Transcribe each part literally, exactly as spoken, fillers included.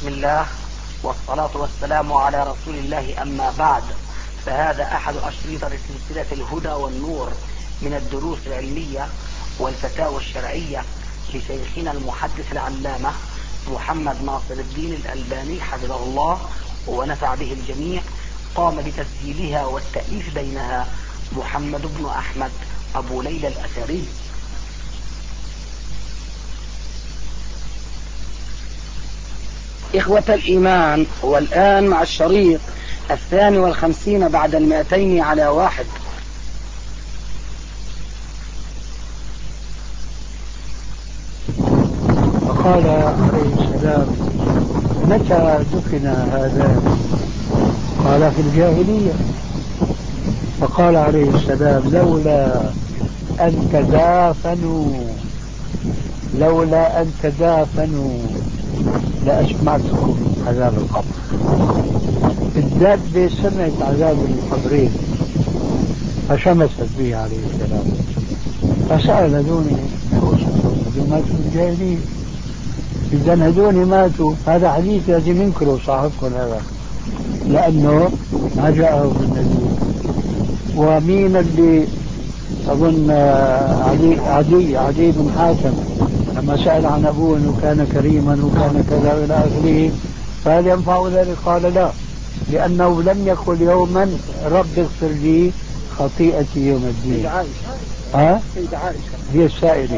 بسم الله والصلاة والسلام على رسول الله، أما بعد، فهذا أحد أشرطة سلسلة الهدى والنور من الدروس العلمية والفتاوى الشرعية لشيخنا المحدث العلامة محمد ناصر الدين الألباني حفظه الله ونفع به الجميع. قام بتسجيلها والتأليف بينها محمد بن أحمد أبو ليلى الأثري. إخوة الإيمان، والآن مع الشريط الثاني والخمسين بعد المئتين على واحد. فقال عليه السلام: متى دفن هذا؟ قال: في الجاهلية. فقال عليه السلام: لولا أن تدافنوا لولا أن تدافنوا لأسمعتكم عذاب القبر. الدابة سمعت عذاب القبرين فشمست به عليه السلام، فسأل هذوني هذول ماتوا في الجاهلية، إذا هذول ماتوا، هذا حديث لازم ينكروا صاحبكم هذا، لأنه ما جاءه النبي. ومين اللي أظن عدي عدي عدي بن حاتم لما سأل عن أبوه أنه كان كريما وكان كذا إلى آخره، فهل ينفع ذلك؟ قال: لا، لأنه لم يقل يوما رب اغفر لي خطيئتي يوم الدين. ها؟ سيدة عائشة هي السائلة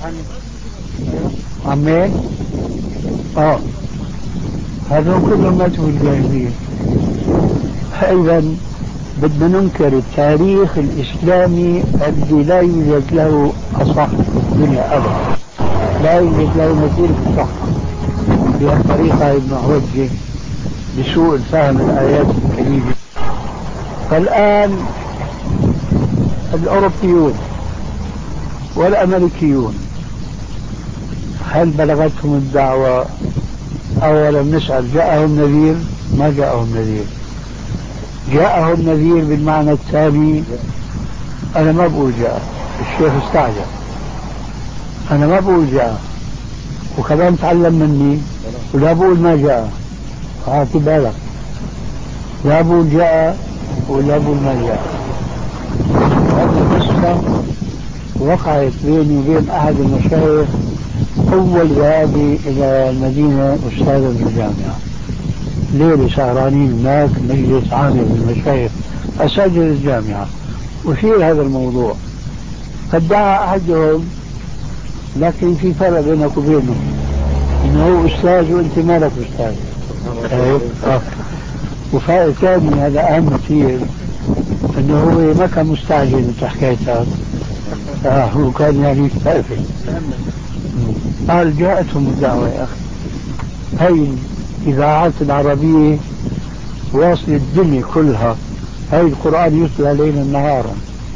عن مين؟ اه هذول كلهم ماتوا في الجاهلية. إذا بدنا ننكر التاريخ الإسلامي الذي لا يوجد له أصح في الدنيا أبدا، لا يوجد له مثيل في الصحة، بهالطريقة المعوجة بسوء الفهم الآيات الكريمة. فالآن الأوروبيون والأمريكيون هل بلغتهم الدعوة؟ أولا نسأل: جاءهم نذير؟ ما جاءهم نذير. جاءهم نذير بالمعنى الثاني؟ أنا ما بقول جاء، الشيخ استعجل، أنا ما بقول جاء، وكمان تعلم مني، ولا بقول ما جاء. هاتي بالك، لا بقول جاء ولا بقول ما جاء. هذه قصة وقعت بيني وبين أحد المشايخ أول ذهابي إلى المدينة أستاذا في الجامعة، ليلة سهرانين هناك مجلس عام للمشايخ أساتذة الجامعة، وشير هذا الموضوع. فادعى أحدهم، لكن في فرق بينك وبينه، إنه هو أستاذ وأنت مالك أستاذ. آه. وفرق ثاني، هذا أهم كثير، إنه هو ما كان مستعجل بحكايتها، آه هو كان يعني خائف. قال: جاءتهم الدعوة يا أخي، هاي الإذاعات العربية واصل الدنيا كلها، هاي القرآن يتلى ليلا نهارا.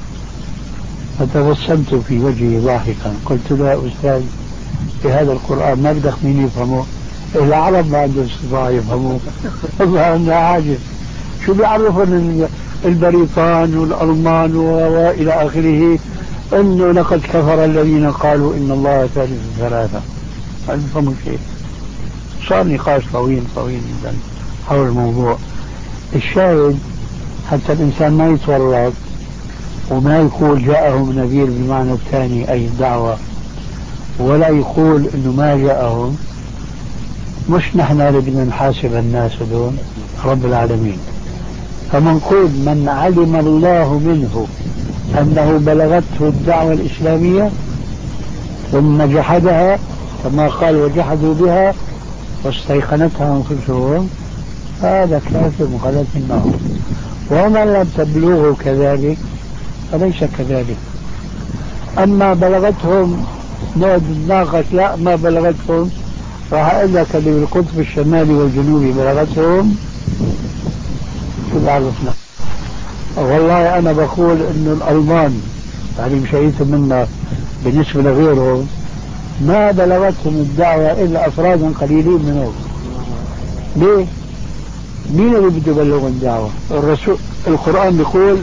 فتبسمت في وجهي ضاحكا، قلت له: يا أستاذ، بهذا القرآن ما بدك مين يفهمه؟ العرب ما عندهم استطاعة يفهموه، والله أنا عاجز، شو بيعرفون البريطان والألمان وإلى آخره إنه لقد كفر الذين قالوا إن الله ثالث ثلاثة؟ ما يفهموا شيء. صار نقاش طويل طويل جدا حول الموضوع. الشاهد حتى الإنسان ما يتورط وما يقول جاءهم نذير بالمعنى الثاني أي الدعوة، ولا يقول إنه ما جاءهم. مش نحن اللي بدنا نحاسب الناس دون رب العالمين. فمنقول من علم الله منه أنه بلغته الدعوة الإسلامية ثم جحدها، كما قال: وجحدوا بها واستيقنتها أنفسهم، هذا كافر مخلد في النار. ومن لم تبلغه كذلك فليس كذلك. أما بلغتهم نقعد نتناقش، لا ما بلغتهم، راح أقول لك اللي بالقطب الشمالي والجنوبي بلغتهم، شو بعرفنا؟ والله أنا بقول إنه الألمان يعني مشيتهم منا بالنسبة لغيرهم ما بلغتهم الدعوة إلا أفرادا قليلين منهم. ليه؟ مين اللي بده يبلغ الدعوة؟ الرسول. القرآن بيقول: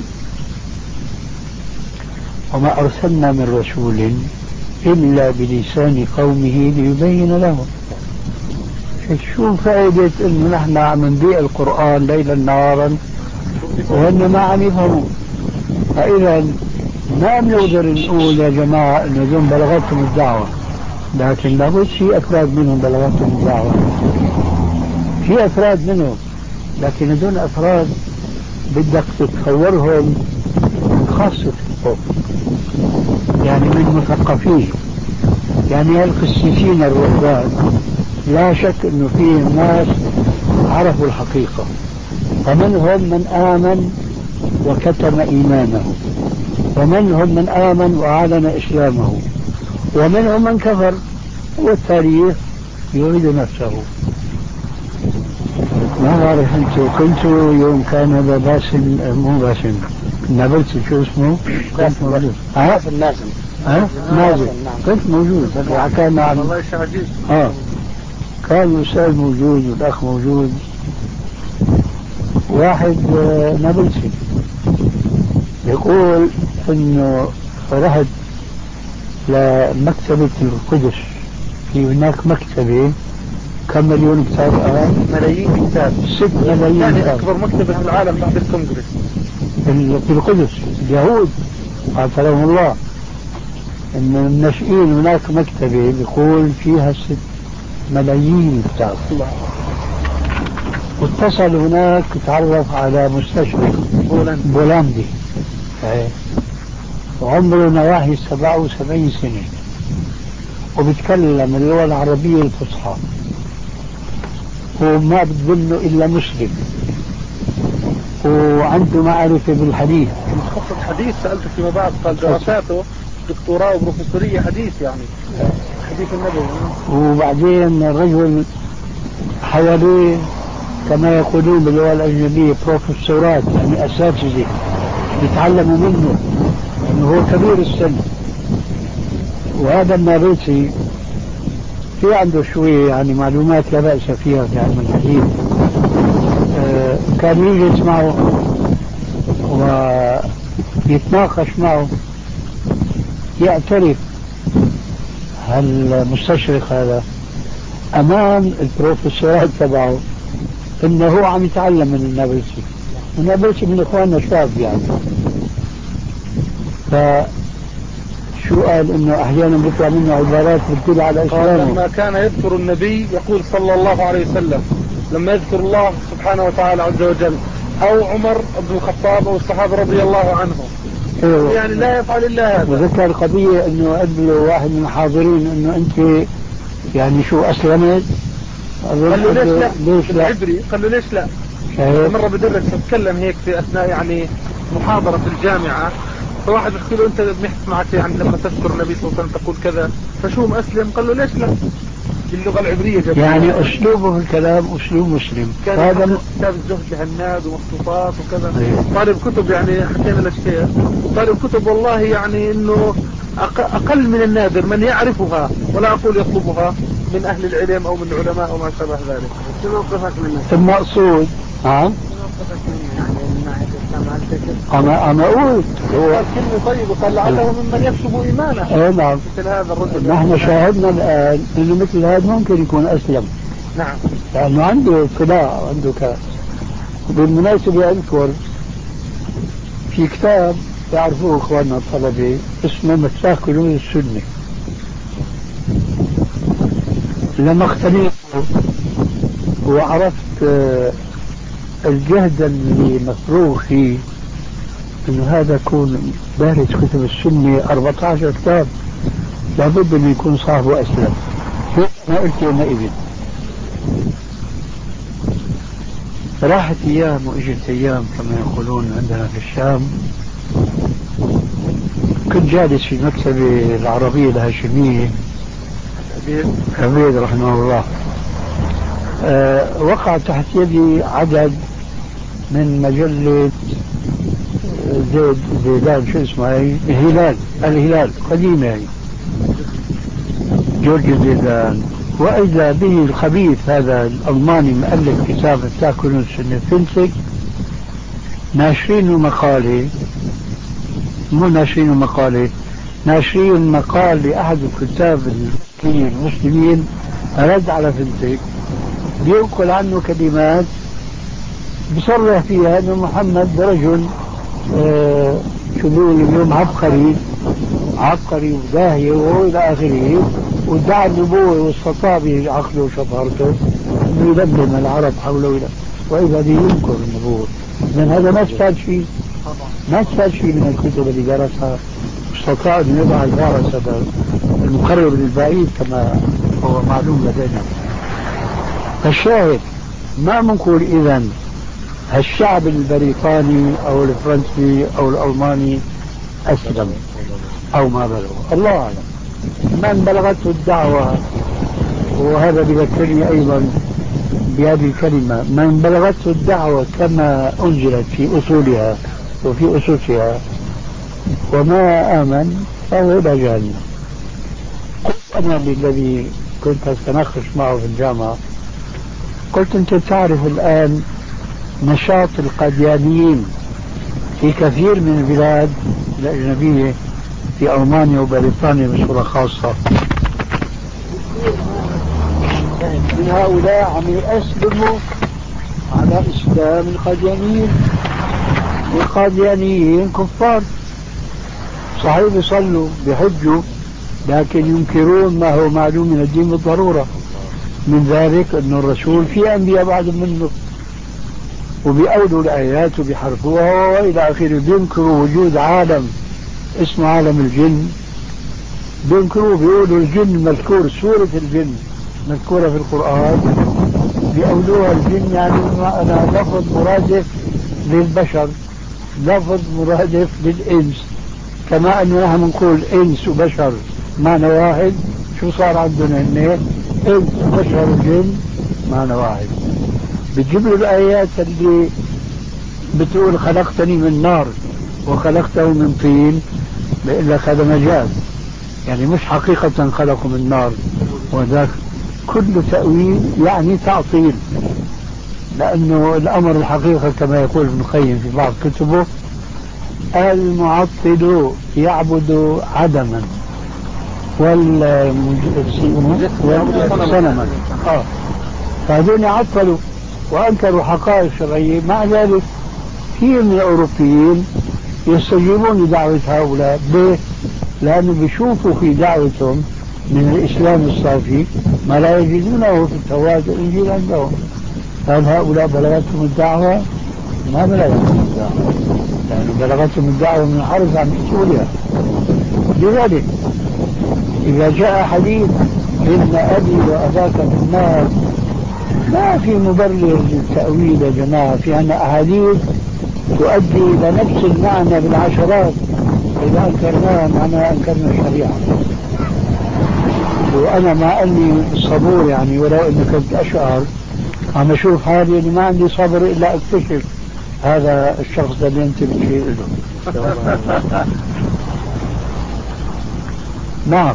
وما أرسلنا من رسول إلا بلسان قومه ليبين لهم. شو فائدة إنه نحن عم نبيع القرآن ليلا نهارا وهم ما عم يفهموا؟ فإذا ما بنقدر نقول يا جماعة إنه دون بلغتهم الدعوة، لكن لابد في أفراد منهم بلغتهم الدعوة، في أفراد منهم، لكن دون أفراد بدك تتصورهم من خاصة القوم، يعني من مثقفين، يعني القسيسين الرهبان لا شك انه فيهم ناس عرفوا الحقيقة، فمنهم من آمن وكتم إيمانه، ومنهم من آمن وأعلن إسلامه، ومنهم من كفر، والتاريخ يعيد نفسه. ما بعرف انتو كنتوا يوم كان هذا باسم، مو باسم، نابلسي شو اسمه؟ كنت موجود. باسم نازم. ها؟ نازم. كنت موجود. كان عن والله شيء عجيب. اه كان الأستاذ موجود والأخ موجود. واحد نابلسي يقول انه رحت لمكتبة القدس، في هناك مكتبة كم مليون كتاب الآن؟ ملايين كتاب، ست ملايين يعني كتاب. أكبر مكتبة في العالم بعد الكونغرس في القدس. اليهود قاتلهم الله ان الناشئين هناك مكتبة بيقول فيها ست ملايين كتاب. واتصل هناك تعرف على مستشرق بولندي, بولندي. وعمره نواحي سبعة وسبعين سنة، وبيتكلم اللغة العربية الفصحى، وما بتظنه إلا مسلم، وعنده معرفة بالحديث. متخصص حديث. سألته فيما بعد قال دراساته دكتوراه وبروفيسورية حديث، يعني حديث النبوي. وبعدين الرجل حواليه كما يقولون باللغة الأجنبية بروفيسورات، يعني أساتذة يتعلموا منه، لأنه هو كبير السن. وهذا النابلسي في عنده شوية يعني معلومات لا بأس فيها في علم الحديث. آه كان يجلس معه ويتناقش معه، يعترف هالمستشرق هذا أمام البروفيسورات تبعه إنه هو عم يتعلم من النابلسي، والنابلسي من إخواننا الشباب يعني. فشو قال؟ إنه أحيانا بيطلع منه عبارات بتدل على إسلامه. لما كان يذكر النبي يقول صلى الله عليه وسلم، لما يذكر الله سبحانه وتعالى عز وجل، أو عمر بن الخطاب أو الصحابة رضي الله عنهم، إيه، يعني لا يفعل إلا هذا. وذكر قضية إنه قبله واحد من الحاضرين إنه أنت يعني شو أسلمت؟ قال له ليش لا؟ ليش لا؟ العبري قال له ليش لا؟ شايف؟ مرة بدرس اتكلم هيك في أثناء يعني محاضرة في الجامعة، فواحد يحكي له أنت بنحكي معك يعني لما تذكر النبي صلى الله عليه وسلم تقول كذا، فشو مسلم؟ قال له ليش لا؟ باللغة العبرية جميلة. يعني أسلوبه في الكلام أسلوب مسلم. كان هذا كتاب الزهد لهناد ومخطوطات وكذا. طالب كتب، يعني حكينا للشيخ طالب كتب والله يعني إنه أقل من النادر من يعرفها، ولا أقول يطلبها، من أهل العلم أو من العلماء وما شابه ذلك. شو موقفك منه؟ المقصود نعم أنا أنا أقول هو قال كلمة طيبة، قال لعله ممن يكسب إيمانه. إيه نعم. مثل هذا الرجل نحن شاهدنا الآن إنه مثل هذا ممكن يكون أسلم. نعم. لأنه عنده اطلاع عنده كلام. بالمناسبة أذكر في كتاب يعرفوه إخواننا الطلبة اسمه مفتاح كنوز السنة. لما اختلفت وعرفت الجهد اللي مفروغ فيه انه هذا يكون دارس كتب السنة أربعة عشر كتاب، لابد انه يكون صاحبه اسلم. ما قلت يومئذ راحت ايام واجت ايام كما يقولون عندنا في الشام. كنت جالس في مكتبة العربية الهاشمية عبيد رحمه الله. أه وقع تحت يدي عدد من مجلة زيد زيدان شو اسمها هي؟ الهلال الهلال قديمة هي جورج زيدان. وإذا به الخبيث هذا الألماني مؤلف كتاب تاكل السنة فلسك، ناشرين مقالة، مو ناشرين مقالة، ناشرين مقال لأحد الكتاب المسلمين رد على فلسك بينقل عنه كلمات بصرح فيها أن محمد رجل آه شو بيقول اليوم عبقري عبقري وداهية وإلى آخره، وادعى النبوة واستطاع بعقله وشطارته أنه يلملم العرب حوله، وإذا به ينكر النبوة. لأن هذا ما استفاد شيء، ما استفاد شيء من الكتب اللي درسها، واستطاع أن يضع الفارس المقرب للبعيد كما هو معلوم لدينا. فالشاهد ما بنقول إذن الشعب البريطاني أو الفرنسي أو الألماني أسلم أو ما بلغ، الله أعلم. من بلغته الدعوة، وهذا بذكرني أيضا بهذه الكلمة، من بلغته الدعوة كما أنزلت في أصولها وفي أسسها وما آمن فهو إلى جهنم. قلت أنا بالذي كنت أتناقش معه في الجامعة، قلت أنت تعرف الآن نشاط القاديانيين في كثير من البلاد الأجنبية، في ألمانيا وبريطانيا بصورة خاصة، من هؤلاء عم يأسلموا على إسلام القاديانيين. القاديانيين كفار صحيح، بيصلوا بيحجوا، لكن ينكرون ما هو معلوم من الدين بالضرورة، من ذلك أن الرسول في أنبياء بعد منه، وبيأولوا الآيات وبيحرفوها وإلى آخره. بينكروا وجود عالم اسمه عالم الجن، بينكروا بيقولوا الجن مذكور، سورة الجن مذكورة في القرآن، بيأولوها الجن يعني أنا لفظ مرادف للبشر، لفظ مرادف للإنس، كما أنه نحن نقول إنس وبشر معنى واحد. شو صار عندنا هنا؟ إنس وبشر وجن معنى واحد. بتجيب له الآيات اللي بتقول خلقتني من نار وخلقته من طين، بيقول لك هذا مجاز، يعني مش حقيقة خلقه من نار، وذاك كل تأويل يعني تعطيل، لأنه الأمر الحقيقة كما يقول ابن القيم في بعض كتبه: المعطل يعبد عدما والصنما. آه. فهذول عطلوا وأنكروا حقائق شرعية. مع ذلك كثير من الأوروبيين يستجيبون لدعوة هؤلاء. ليه؟ لأنه بيشوفوا في دعوتهم من الإسلام الصافي ما لا يجدونه في التوراة والإنجيل عندهم. هل هؤلاء بلغتهم الدعوة؟ ما بلغتهم الدعوة، لأنه بلغتهم الدعوة من حرص عن أصولها. لذلك إذا جاء حديث إن أبي وأباك في النار، ما في مبرر للتأويل يا جماعة، في أن أحاديث تؤدي إلى نفس المعنى بالعشرات. إذا أنكرناها معناها أنكرنا الشريعة. وأنا مع أني صبور يعني، ولو أني كنت أشعر عم أشوف حالي أني ما عندي صبر إلا أكتشف هذا الشخص الذي أنت بتشير له. نعم.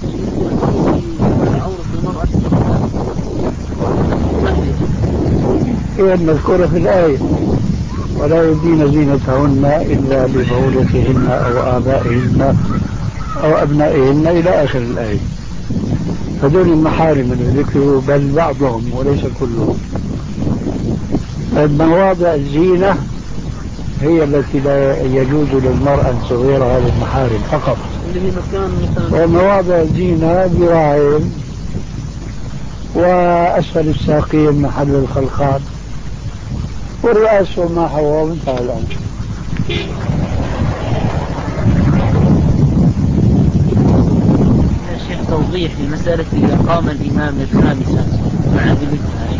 إيه المذكورة في الآية: ولا يبدين زينتهن إلا لبعولتهن أو آبائهن أو أبنائهن إلى آخر الآية. هذول المحارم اللي ذكروا، بل بعضهم وليس كلهم. مواضع الزينة هي التي لا يجوز للمرأة أن تغير هذه المحارم فقط، ومواضع الزينة ذراعين وأسفل الساقين محل الخلخال والرأس وما حواه وانتهى الأمر. يا شيخ توضيح لمسألة إذا قام الإمام الخامسة مع بمثلها،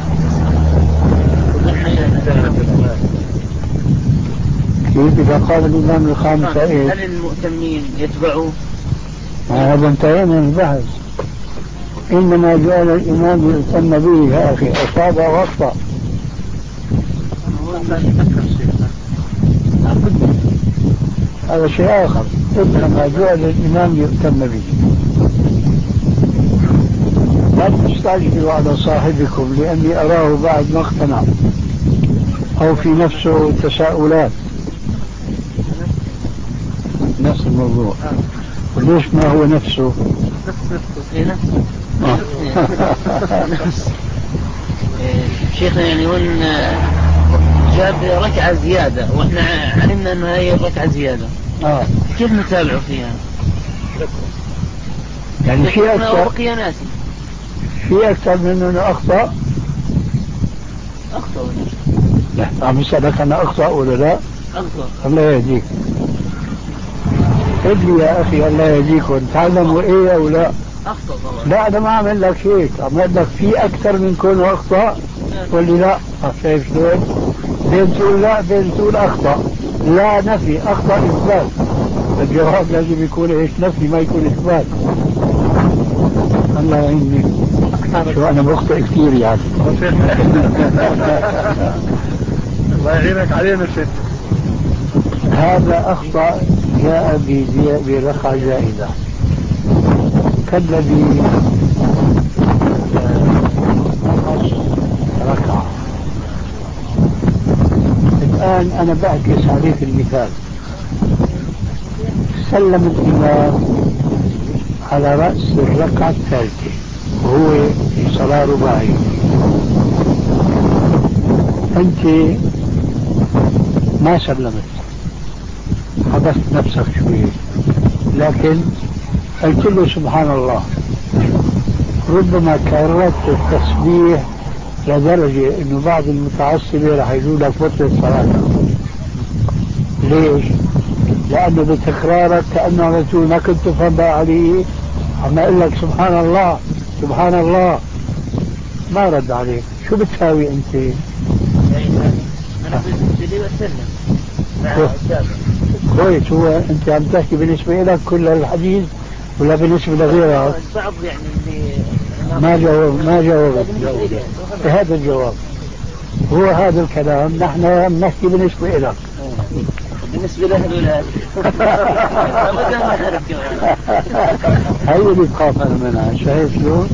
كيف إذا قام الإمام الخامسة إيه؟ هل المؤتمين يتبعوا؟ هذا انتهينا من البحث. إنما جعل الإمام يؤتم به يا أخي، أصاب وأخطأ. هذا شيء آخر. إنما جعل الإمام يؤتم به. لا تستعجلوا على صاحبكم لأني أراه بعد ما اقتنع أو في نفسه تساؤلات. نفس الموضوع. وليش ما هو نفسه؟ شيخنا يعني هون جاب ركعة زيادة وإحنا علمنا أنها هي ركعة زيادة. آه. كيف نتابعه فيها؟ يعني في أكثر بقي ناسي في أكثر من أنه أخطأ. أخطأ لا عم يسألك أنا أخطأ ولا لا؟ أخطأ. الله يهديك. قل لي يا أخي الله يهديك وتعلموا إيه أو لا؟ أخطأ طبعا. لا أنا ما أعمل لك هيك، أعمل لك في أكثر من كونه أخطأ. قل لي لا. شايف شلون؟ بين تقول لا بين تقول أخطأ. لا نفي، أخطأ إثبات. الجواب لازم يكون إيش؟ نفي ما يكون إثبات. الله يعيني. شو أنا بخطئ كثير يعني. الله يعينك علينا ست. هذا أخطأ جاء برقعة زائدة كالذي نقص ركعة. الآن أنا بعكس عليك المثال. سلم الإمام على رأس الركعة الثالثة وهو في صلاة رباعية. أنت ما سلمت، حبست نفسك شوية، لكن قلت له سبحان الله. ربما كررت التسبيح لدرجة انه بعض المتعصبة راح يقول لك بطلت صلاتك. ليش؟ لانه بتكرارك كأنه على طول ما كنت تفهم بقى عليه، عم اقول لك سبحان الله سبحان الله. ما رد عليك. شو بتساوي انت؟ انا بدي بسلم. كويس. هو انت عم تحكي بالنسبة لك كل الحديث ولا بالنسبة لغيرك؟ بعض يعني اللي ما جاوب ما جاوب هذا الجواب. هو هذا الكلام نحن نحكي بالنسبة لك. بالنسبة له الأولاد هاي اللي بخاف أنا منها. شايف شلون؟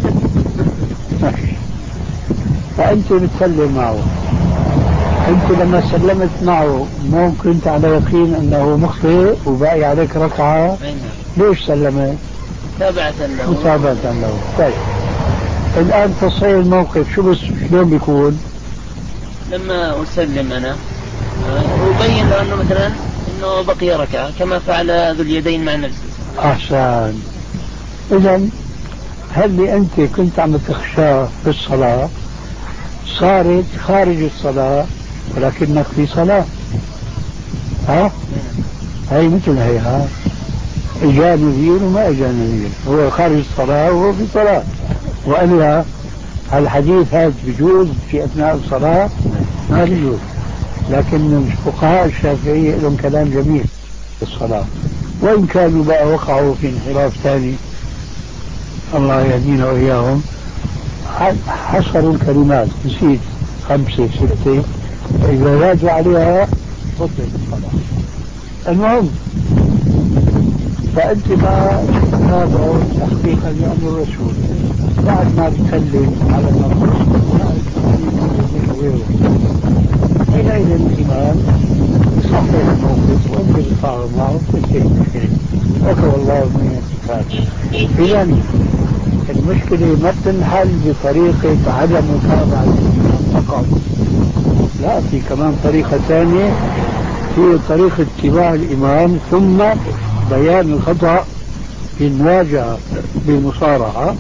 فأنت بتسلم معه. أنت لما سلمت معه مو كنت على يقين أنه مخطئ وباقي عليك ركعة؟ ليش سلمت؟ متابعة له. متابعة له. طيب الآن تصحيح الموقف شو بس شلون بيكون؟ لما أسلم أنا أبين له أنه مثلا أنه بقي ركعة كما فعل ذو اليدين مع نفسه. أحسن. إذن هل أنت كنت عم تخشى في الصلاة صارت خارج الصلاة ولكنك في صلاة. ها؟ هاي مثل هي. ها؟ إجا نذير وما إجا نذير. هو خارج الصلاة وهو في صلاة. وإلا الحديث هذا بيجوز في أثناء الصلاة؟ ما بيجوز. لكن الفقهاء الشافعية لهم كلام جميل في الصلاة، وإن كانوا بقى وقعوا في انحراف ثاني الله يهدينا وإياهم. حصروا الكلمات نسيت خمسة ستة إذا زادوا عليها بطلت الصلاة. المهم فأنت ما تابعوا تحقيقا لأمر الرسول بعد ما بتسلم على المرض حينئذ الإمام يصحح الموقف وأنت بتفاعل معه وتنتهي المشكلة. وكفى الله من الاتفاق. إذن المشكلة ما بتنحل بطريقة عدم متابعة فقط، لا، في كمان طريقة ثانية هي طريقة اتباع الإمام ثم بيان الخطأ في المواجهة بالمصارعة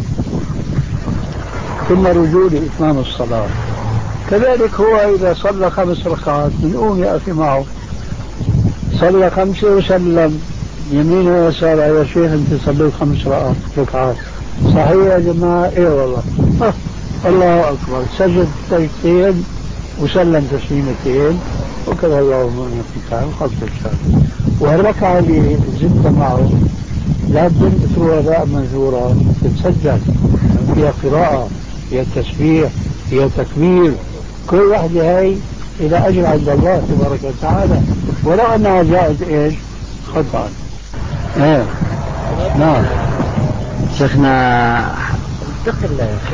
ثم رجوع لإتمام الصلاة. كذلك هو إذا صلى خمس ركعات بنقوم يا أخي معه صلى خمسة وسلم يمين ويسار. يا شيخ أنت صليت خمس ركعات صحيح يا جماعة؟ إيه والله. الله أكبر. سجد سجدتين وسلم تسليمتين وكذا الله من القتال خلص الشهر. والركعة اللي زدت معه لابد تروى باء منثورة تتسجل فيها قراءة فيها تسبيح فيها تكبير. كل واحدة هاي إلى أجر عند الله تبارك وتعالى ولو أنها جاءت إيش خطأ. إيه نعم. شيخنا اتق الله يا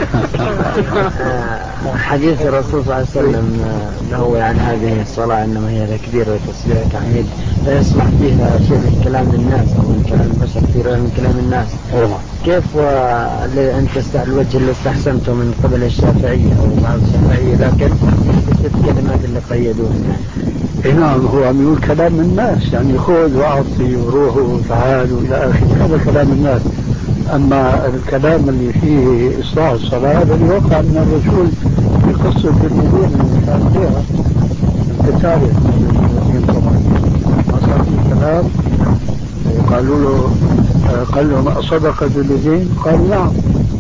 شيخ. حديث الرسول صلى الله عليه وسلم أنه يعني هذه الصلاة إنما هي تكبير وتسبيح وتحميد لا يصلح فيها شيء من كلام الناس أو من كلام البشر كثير من كلام الناس. كيف أنت الوجه اللي استحسنته من قبل الشافعية أو بعض الشافعية لكن الست كلمات اللي قيدوها؟ نعم، هو عم يقول كلام الناس، يعني خذ وأعطي وروحوا وتعالوا إلى آخره، هذا كلام الناس. أما الكلام اللي فيه إصلاح الصلاة الذي وقع من الرسول في قصة المدينة اللي كان فيها القتال طبعا ما صار في كلام، وقالوا له قال لهم أصدق الذين؟ قال نعم.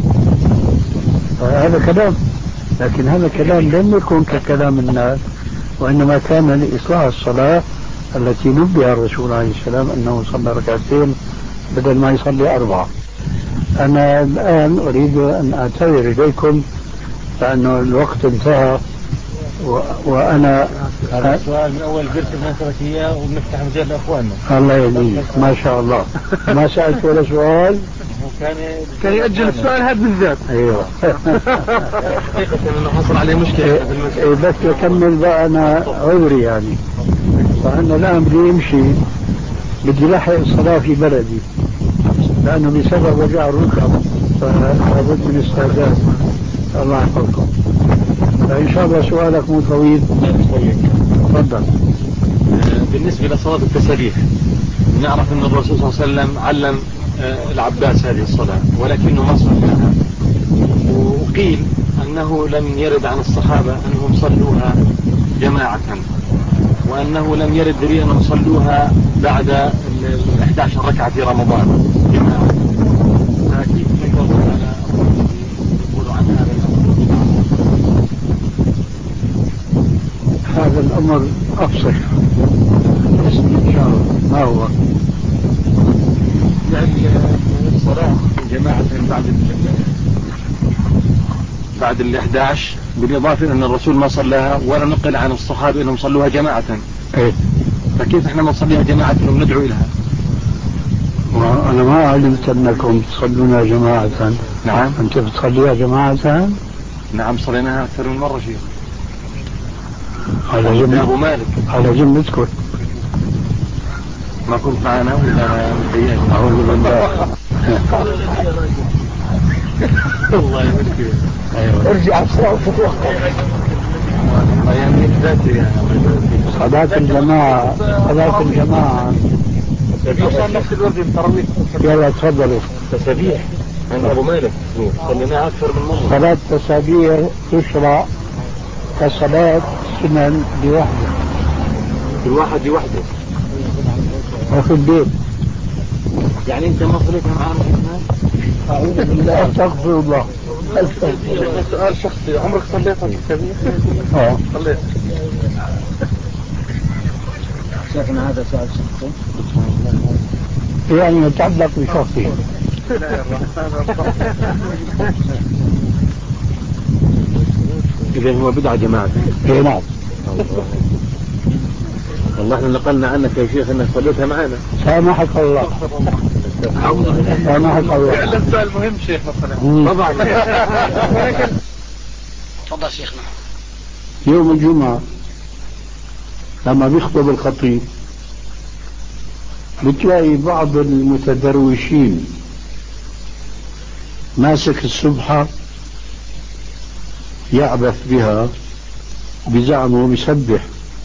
هذا كلام، لكن هذا كلام لم يكن ككلام الناس، وإنما كان لإصلاح الصلاة التي نبه الرسول عليه السلام أنه صلى ركعتين بدل ما يصلي أربعة. أنا الآن أريد أن أعتذر إليكم لأنه الوقت انتهى، و... وأنا هذا السؤال من أول قلت بنترك إياه وبنفتح مجال لأخواننا. الله يهديك ما شاء الله. ما سألت ولا سؤال. كان كان يأجل السؤال هذا بالذات. أيوه. حقيقة إنه حصل عليه مشكلة. إيه بس أكمل بقى أنا عذري يعني، فأنا الآن بدي أمشي، بدي لحق الصلاة في بلدي لأنه بسبب وجع الركب فلابد من استعداد. الله يحفظكم. فإن شاء الله سؤالك مو طويل. تفضل. بالنسبة لصلاة التسبيح نعرف أن الرسول صلى الله عليه وسلم علم العباس هذه الصلاة ولكنه ما صلاها، وقيل أنه لم يرد عن الصحابة أنهم صلوها جماعة، وأنه لم يرد دليل أنهم صلوها بعد ال إحدى عشرة ركعة في رمضان جماعة. فكيف نجرب على يقولوا عن هذا الأمر؟ هذا الأمر أفصح إن شاء الله. ما هو يعني الصلاة جماعة بعد بعد ال إحدى عشر، بالإضافة أن الرسول ما صلاها ولا نقل عن الصحابة أنهم صلوها جماعة. إيه؟ فكيف إحنا ما نصليها جماعة وندعو إلها؟ وأنا ما علمت أنكم تصلونها جماعة. نعم. أنت بتصليها جماعة؟ نعم صليناها أكثر من مرة شيخ. على جنب أبو مالك. على جنب تذكر. ما كنت معنا ولا أنا متهيأ؟ أعوذ بالله. الله يمسك. أيوة. ارجع بسرعة وتتوقع. يعني ذاتي يعني. صلاة الجماعة صلاة الجماعة عشان نفس الوقت التراويح. يلا تفضلوا. تسبيح عند أبو مالك صليناها أكثر من مرة. صلاة تسابيح تشرع كصلاة سنن بوحده، كل واحد بوحده وفي البيت. يعني أنت ما صليتها معنا إحنا؟ أعوذ بالله. أستغفر الله. سؤال شخصي، عمرك صليتها تسبيح؟ اه صليت. شيخنا هذا سؤال شخصي يعني يتعلق بشخصي. إذا هو بدعة جماعة. اي نعم. والله احنا نقلنا عنك يا شيخ انك صليتها معنا. سامحك الله. سامحك الله. هذا سؤال مهم شيخ مثلا. طبعا. تفضل شيخنا. يوم الجمعة لما بيخطب الخطيب بتلاقي بعض المتدروشين ماسك السبحة يعبث بها بزعمه بيسبح،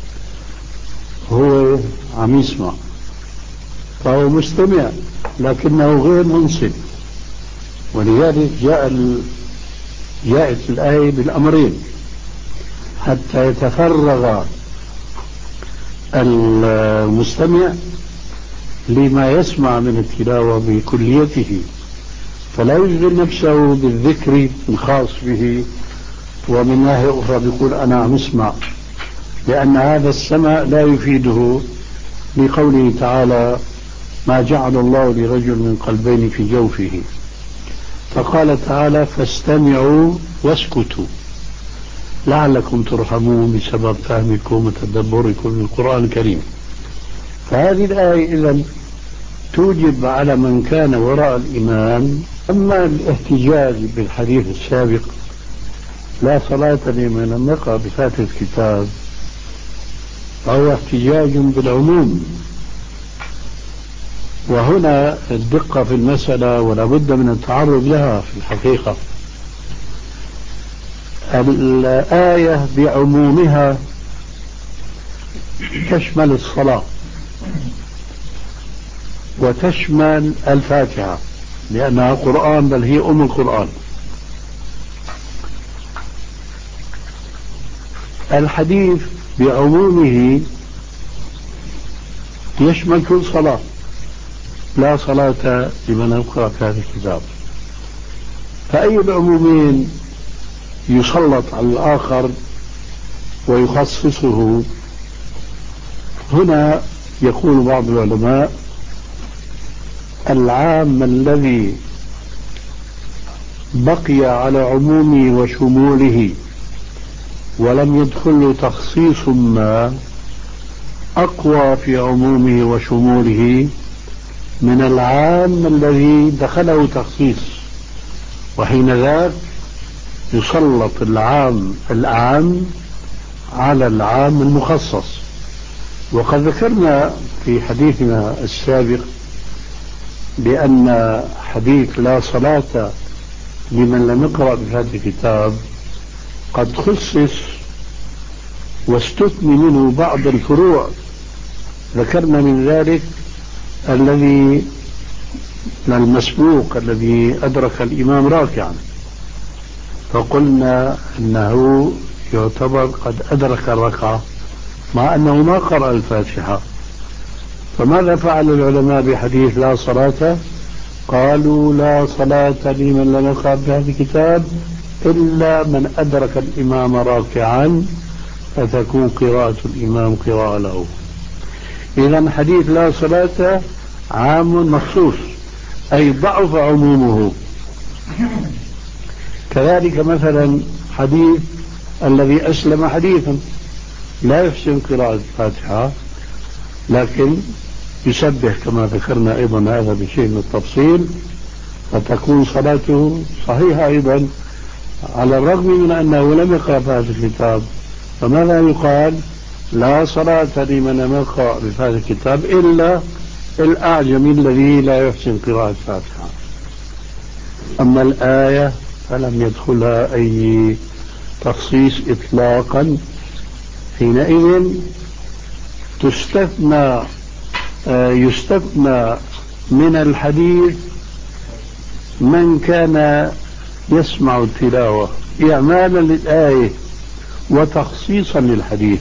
هو عم يسمع فهو مستمع لكنه غير منصت. ولذلك جاء ال... جاءت الآية بالأمرين حتى يتفرغ المستمع لما يسمع من التلاوة بكليته، فلا يشغل نفسه بالذكر الخاص به، ومن ناحية أخرى بيقول أنا عم اسمع، لأن هذا السمع لا يفيده، لقوله تعالى ما جعل الله لرجل من قلبين في جوفه. فقال تعالى فاستمعوا واسكتوا لعلكم ترحمون بسبب فهمكم وتدبركم للقرآن الكريم. فهذه الآية إذن توجب على من كان وراء الإمام أما الاحتجاج بالحديث السابق لا صلاة لمن لم يقرأ بفاتحة الكتاب فهو احتجاج بالعموم، وهنا الدقة في المسألة ولا بد من التعرض لها. في الحقيقة الآية بعمومها تشمل الصلاة وتشمل الفاتحة لأنها قرآن، بل هي أم القرآن. الحديث بعمومه يشمل كل صلاة، لا صلاة لمن يقرأ في هذا الكتاب. فأي العمومين يسلط على الآخر ويخصصه؟ هنا يقول بعض العلماء العام الذي بقي على عمومه وشموله ولم يدخل تخصيص ما أقوى في عمومه وشموله من العام الذي دخله تخصيص، وحين ذاك يسلط العام الأعم على العام المخصص. وقد ذكرنا في حديثنا السابق بأن حديث لا صلاة لمن لم يقرأ بهذا الكتاب قد خصص واستثني منه بعض الفروع. ذكرنا من ذلك الذي المسبوق الذي أدرك الإمام راكعا، فقلنا أنه يعتبر قد أدرك الركعة مع أنه ما قرأ الفاتحة. فماذا فعل العلماء بحديث لا صلاة؟ قالوا لا صلاة لمن لم يقرأ بهذا الكتاب إلا من أدرك الإمام راكعا فتكون قراءة الإمام قراءة له. إذن حديث لا صلاة عام مخصوص، أي ضعف عمومه. كذلك مثلا حديث الذي أسلم حديثا لا يحسن قراءة الفاتحة لكن يسبح كما ذكرنا أيضا هذا بشيء من التفصيل، فتكون صلاته صحيحة أيضا على الرغم من أنه لم يقرأ بهذا الكتاب. فماذا يقال؟ لا صلاة لمن لم يقرأ بهذا الكتاب إلا الأعجمي الذي لا يحسن قراءة الفاتحة. أما الآية فلم يدخلها أي تخصيص إطلاقا، حينئذ تستثنى يستثنى من الحديث من كان يسمع التلاوة إعمالا للآية وتخصيصا للحديث.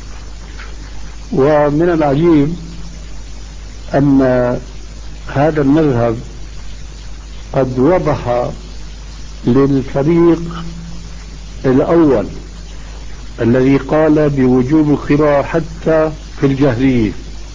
ومن العجيب أن هذا المذهب قد وضح للفريق الأول الذي قال بوجوب القراءة حتى في الجهرية،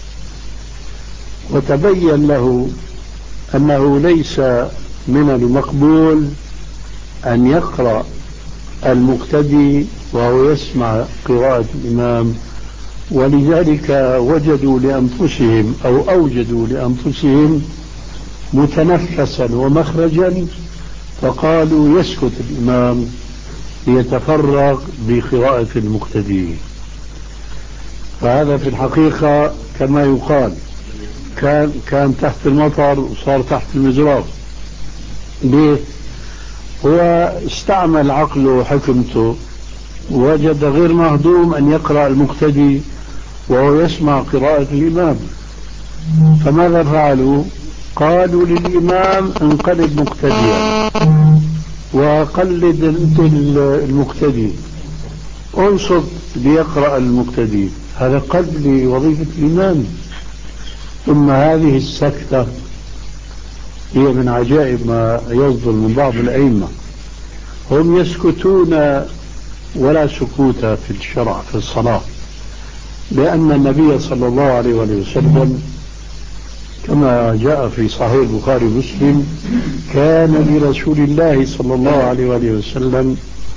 وتبين له أنه ليس من المقبول أن يقرأ المقتدي وهو يسمع قراءة الإمام، ولذلك وجدوا لأنفسهم أو أوجدوا لأنفسهم متنفسا ومخرجا فقالوا يسكت الإمام ليتفرغ بقراءة المقتدي. فهذا في الحقيقة كما يقال كان كان تحت المطر وصار تحت المزراب. ليه؟ هو استعمل عقله وحكمته، وجد غير مهضوم أن يقرأ المقتدي وهو يسمع قراءة الإمام، فماذا فعلوا؟ قالوا للإمام انقلب مقتديا وقلد المقتدي، انصت ليقرأ المقتدي، هذا قلد لوظيفة الإمام. ثم هذه السكتة هي من عجائب ما يصدر من بعض الأئمة، هم يسكتون ولا سكوت في الشرع في الصلاة، لأن النبي صلى الله عليه وسلم كما جاء في صحيح البخاري ومسلم كان لرسول الله صلى الله عليه وسلم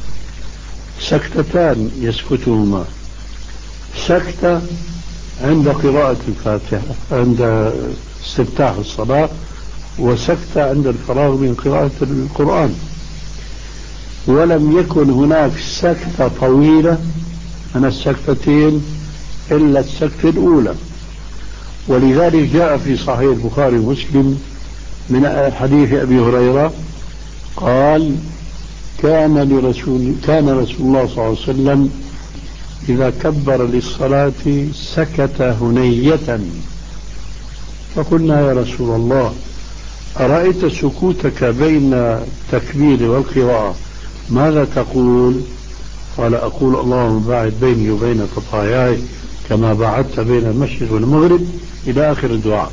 سكتتان يسكتهما، سكتة عند قراءة الفاتحة عند استفتاح الصلاة، وسكت عند الفراغ من قراءة القرآن، ولم يكن هناك سكتة طويلة من السكتتين إلا السكتة الأولى. ولذلك جاء في صحيح البخاري ومسلم من حديث أبي هريرة قال كان لرسول كان رسول الله صلى الله عليه وسلم إذا كبر للصلاة سكت هنية، فقلنا يا رسول الله أرأيت سكوتك بين التكبير والقراءة ماذا تقول؟ قال أقول اللهم باعد بيني وبين خطاياي كما بعدت بين المشرق والمغرب إلى آخر الدعاء.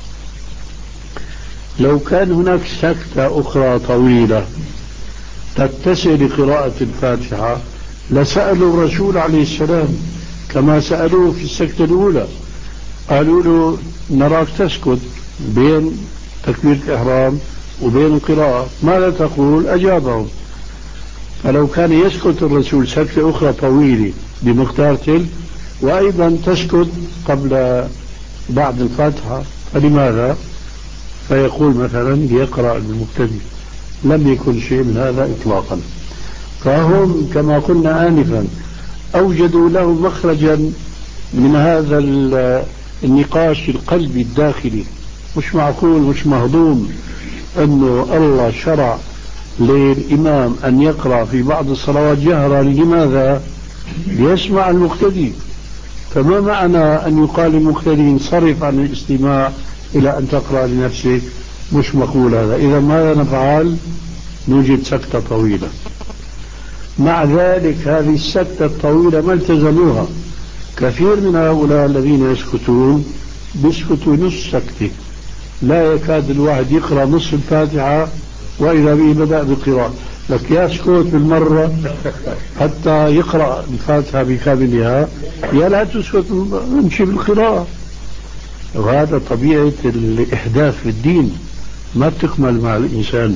لو كان هناك سكتة أخرى طويلة تتسع لقراءة الفاتحة لسألوا الرسول عليه السلام كما سألوه في السكتة الأولى، قالوا له نراك تسكت بين تكبيرة الإحرام وبين القراءة ماذا تقول؟ أجابهم. فلو كان يسكت الرسول سكتة أخرى طويلة بمقدار تلك وأيضا تسكت قبل بعد الفاتحة فلماذا؟ فيقول مثلا ليقرأ المبتدئ، لم يكن شيء من هذا إطلاقا. فهم كما قلنا آنفا أوجدوا له مخرجا من هذا النقاش القلبي الداخلي. مش معقول مش مهضوم أنه الله شرع للإمام أن يقرأ في بعض الصلوات جهرا، لماذا؟ ليسمع المقتدي. فما معنى أن يقال للمقتدي انصرف عن الاستماع إلى أن تقرأ لنفسك؟ مش مقول هذا. إذا ماذا نفعل؟ نوجد سكتة طويلة. مع ذلك هذه السكتة الطويلة ما التزموها. كثير من هؤلاء الذين يسكتون بيسكتوا نص سكتة، لا يكاد الواحد يقرأ نصف الفاتحة وإذا به بدأ بالقراءة، لك يسكت بالمرة حتى يقرأ الفاتحة بكاملها، يا لا تسكت نمشي بالقراءة. وهذا طبيعة الإحداث في الدين ما بتكمل مع الإنسان.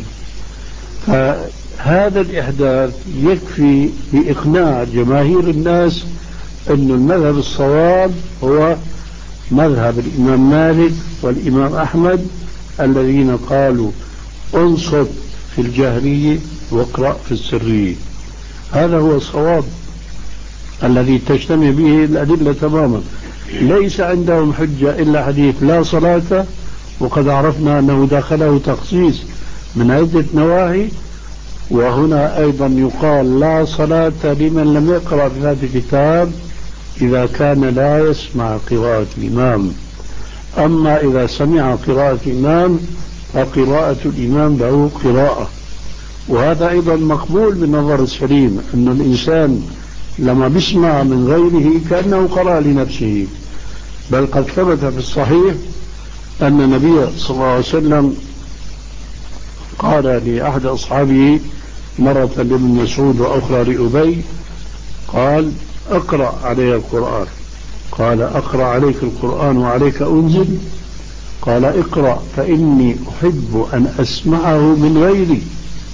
فهذا الإحداث يكفي لإقناع جماهير الناس أن المذهب الصواب هو مذهب الإمام مالك والإمام أحمد الذين قالوا انصت في الجهرية واقرأ في السرية. هذا هو الصواب الذي تجتمع به الأدلة تماما. ليس عندهم حجة إلا حديث لا صلاة، وقد عرفنا أنه داخله تخصيص من عدة نواهي. وهنا أيضا يقال لا صلاة لمن لم يقرأ في هذا الكتاب إذا كان لا يسمع قراءة الإمام. أما إذا سمع قراءة الإمام فقراءة الإمام له قراءة. وهذا أيضا مقبول بالنظر السليم، أن الإنسان لما بيسمع من غيره كأنه قرأ لنفسه. بل قد ثبت في الصحيح أن النبي صلى الله عليه وسلم قال لأحد أصحابه مرة لابن مسعود وأخرى لأبي، قال اقرأ علي القرآن. قال أقرأ عليك القرآن وعليك أنزل؟ قال اقرأ فإني أحب أن أسمعه من غيري.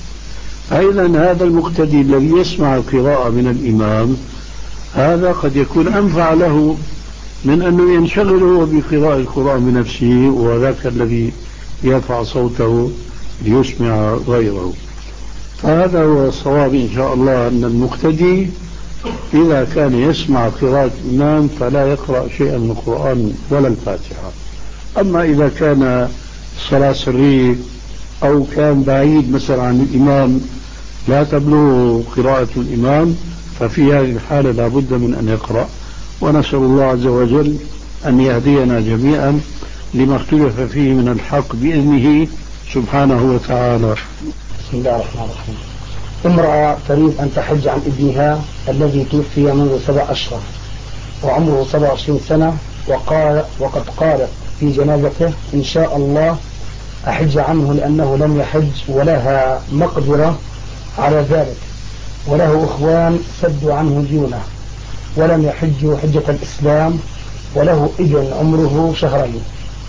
أيضا هذا المقتدي الذي يسمع القراءة من الإمام هذا قد يكون أنفع له من أنه ينشغل هو بقراءة القرآن بنفسه، وذاك الذي يرفع صوته ليسمع غيره. فهذا هو الصواب إن شاء الله، أن المقتدي إذا كان يسمع قراءة الإمام فلا يقرأ شيئا من القرآن ولا الفاتحة. أما إذا كان صلاة سرية أو كان بعيد مثلا عن الإمام لا تبلغ قراءة الإمام ففي هذه الحالة لا بد من أن يقرأ. ونسأل الله عز وجل أن يهدينا جميعا لما اختلف فيه من الحق بإذنه سبحانه وتعالى. بسم الله الرحمن الرحيم. امرأة تريد أن تحج عن ابنها الذي توفي منذ سبع أشهر وعمره سبع وعشرين سنة، وقال وقد قالت في جنازته إن شاء الله أحج عنه لأنه لم يحج ولها مقدرة على ذلك، وله أخوان سدوا عنه ديونه ولم يحجوا حجة الإسلام، وله ابن عمره شهرين.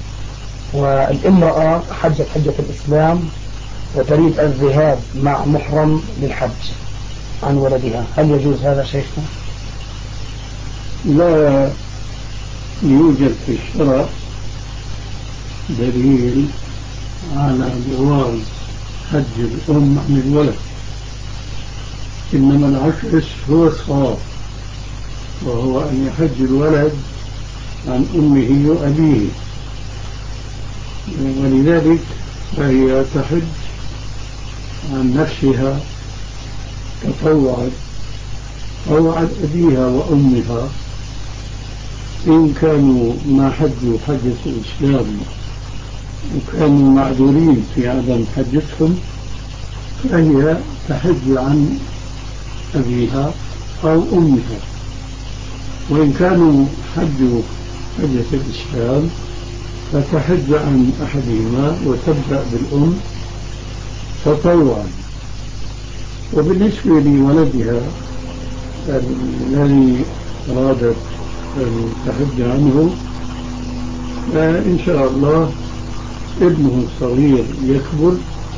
والامرأة حجت حجة الإسلام وتريد الذهاب مع محرم للحج عن ولدها، هل يجوز هذا شيخنا؟ لا يوجد في الشرع دليل على جواز حج الأم عن الولد، إنما العكس هو الصواب، وهو أن يحج الولد عن أمه وأبيه، ولذلك فهي تحج عن نفسها تطوعا أو عن أبيها وأمها إن كانوا ما حجوا حجة الإسلام وكانوا معذورين في عدم حجتهم، فهي تحج عن أبيها أو أمها. وإن كانوا حجوا حجة الإسلام فتحج عن أحدهما وتبدأ بالأم تطوعا. وبالنسبة لولدها الذي أرادت أن تحج عنه، فإن شاء الله ابنه الصغير يكبر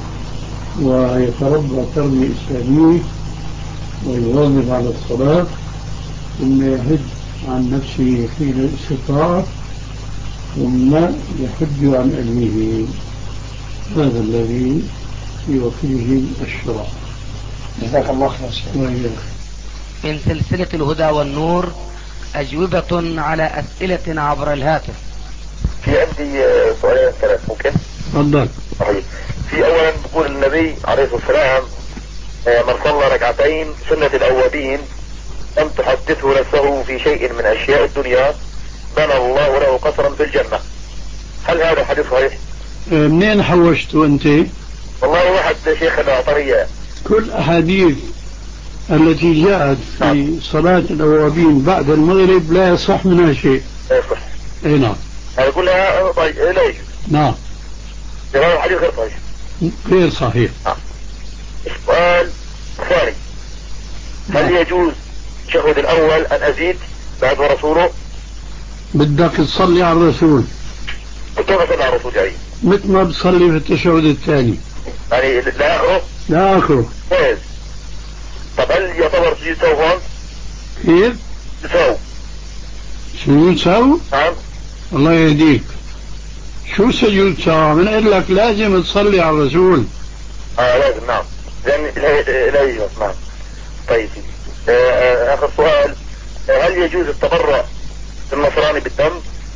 ويتربى تربية إسلامية ويواظب على الصلاة، ثم يحج عن نفسه حين الاستطاعة، ثم يحج عن أبيه. هذا الذي يوفيه الشرع. جزاك الله خير. من سلسلة الهدى والنور أجوبة على أسئلة عبر الهاتف. في عندي سؤالين ثلاث ممكن؟ تفضل. طيب. في أولا بيقول النبي عليه الصلاة والسلام من صلى ركعتين سنة الأوابين لم تحدثه نفسه في شيء من أشياء الدنيا بنى الله له قصرا في الجنة. هل هذا حديث صحيح؟ منين حوشته أنت؟ والله واحد شيخنا أعطاني. كل أحاديث التي جاءت في صلاة الأوابين بعد المغرب لا يصح منها شيء. لا يصح. اي نعم. يقول لها طيب لا يجوز. نعم. هذا الحديث غير صحيح. غير صحيح. نعم. السؤال الثاني، هل يجوز التشهد الأول أن أزيد بعد ورسوله؟ بدك تصلي على الرسول. كيف أصلي على الرسول يعني؟ مثل ما بتصلي في التشهد الثاني. يعني لا آخره؟ لا آخره. كويس. طب هل يعتبر سجود سهو هون؟ كيف؟ سهو. سجود سهو؟ نعم. الله يهديك. شو سجود سهو؟ من قال لك لازم تصلي على الرسول. اه لازم نعم. لأن لا, لا يجوز. نعم. طيب. آه آخر سؤال، هل يجوز التبرع النصراني بالدم؟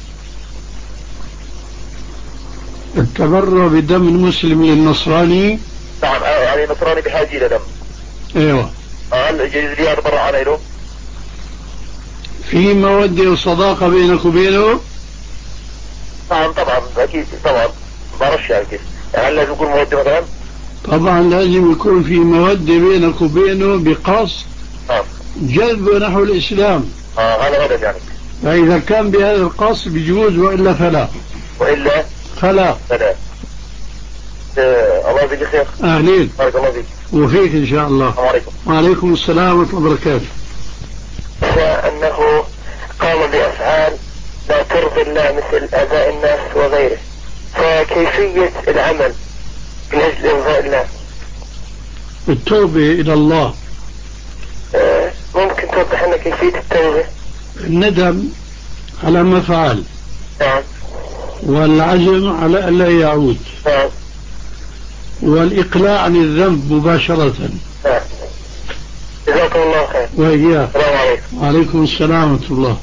التبرع بدم المسلم للنصراني؟ نعم. آه يعني النصراني بحاجة إلى دم. ايوه. هل يجوز لي اتبرع على له؟ في مودة وصداقة بينك وبينه؟ نعم طبعا اكيد طبعا. بعرفش يعني كيف. هل لازم يكون مودة مثلا؟ طبعا لازم يكون في مودة بينك وبينه بقصد آه. جذبه نحو الإسلام. اه هذا هدف يعني. فإذا كان بهذا القصد بيجوز، وإلا فلا. وإلا فلا. فلا. آه الله يجزيك خير. أهلين. بارك الله فيك. وفيك إن شاء الله. السلام عليكم. وعليكم السلام ورحمة الله وبركاته. أنه قام بأفعال لا ترضي الله مثل أذى الناس وغيره، فكيفية العمل من أجل إرضاء الله؟ التوبة إلى الله. آه ممكن توضح لنا كيفية التوبة؟ الندم على ما فعل. نعم. والعزم على ألا يعود. نعم. والإقلاع عن الذنب مباشرة. نعم. جزاكم الله خير. وإياك. السلام عليكم. وعليكم السلام ورحمة الله.